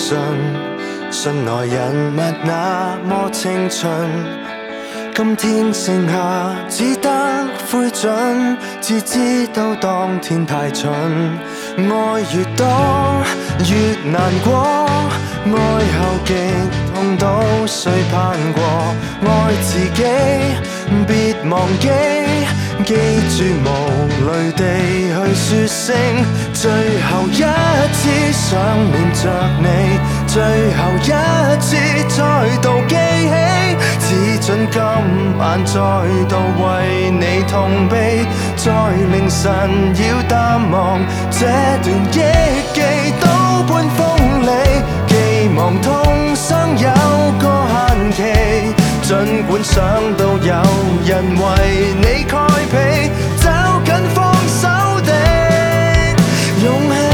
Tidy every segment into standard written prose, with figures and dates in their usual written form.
信，信來人物那麼青春。今天剩下只得灰燼，只知道當天太蠢。愛越多越難過，愛後極痛到誰盼過？愛自己別忘記，記住無淚地去說聲最後一次想念着你，最後一次再度記起，只准今晚再度為你痛悲，在凌晨要淡忘這段憶記都半鋒利，寄望痛傷有個限期，儘管想到有人為你蓋被，找緊放手的勇氣。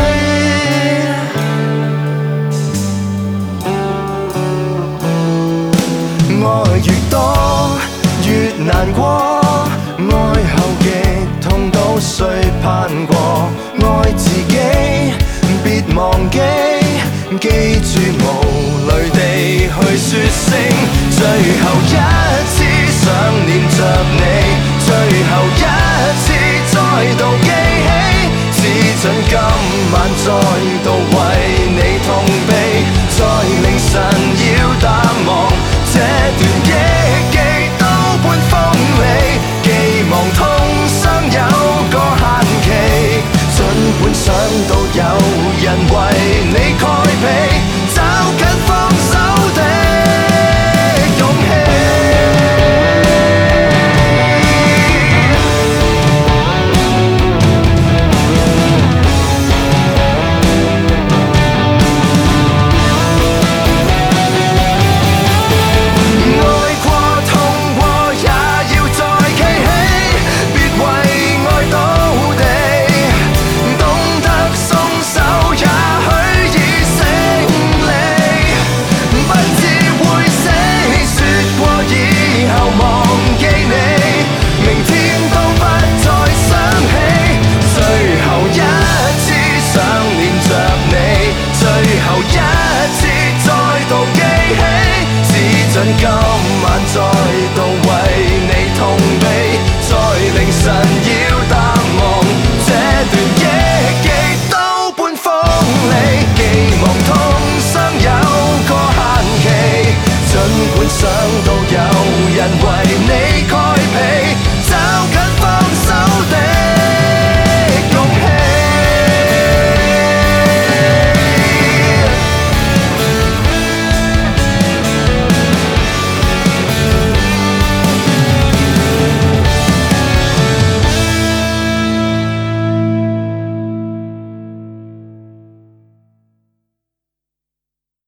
愛越多越難過，愛後極痛到誰盼過？愛自己別忘記，記住無淚地去說聲最後一次